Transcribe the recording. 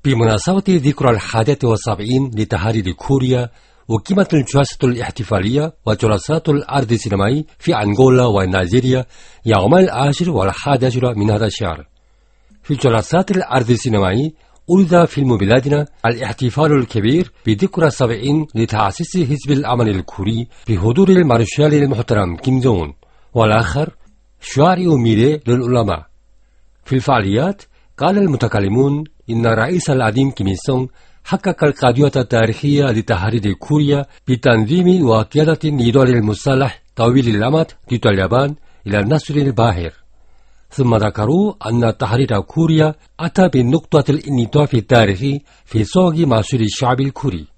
بمناسبة ذكرى 71 لتحرير كوريا، أقيمت الجلسة الاحتفالية وجلسات العرض السينمائي في أنغولا ونيجيريا يوم 10 و11 من هذا الشهر. في جلسات العرض السينمائي أولد فيلم بلادنا الاحتفال الكبير بذكرى 70 لتأسيس حزب الأمل الكوري بحضور المارشال المحترم كيم جونغ أون، والآخر شعار ميري للعلماء. في الفعاليات قال المتكلمون إن الرئيس العظيم كيم إل سونغ حقق القضية التاريخية لتحرير كوريا بتنظيم وقيادة النضال المسلح طويل الأمد ضد اليابان إلى النصر الباهر. ثم ذكروا أن تحرير كوريا أتى بنقطة الانعطاف التاريخي في سوق مصير الشعب الكوري.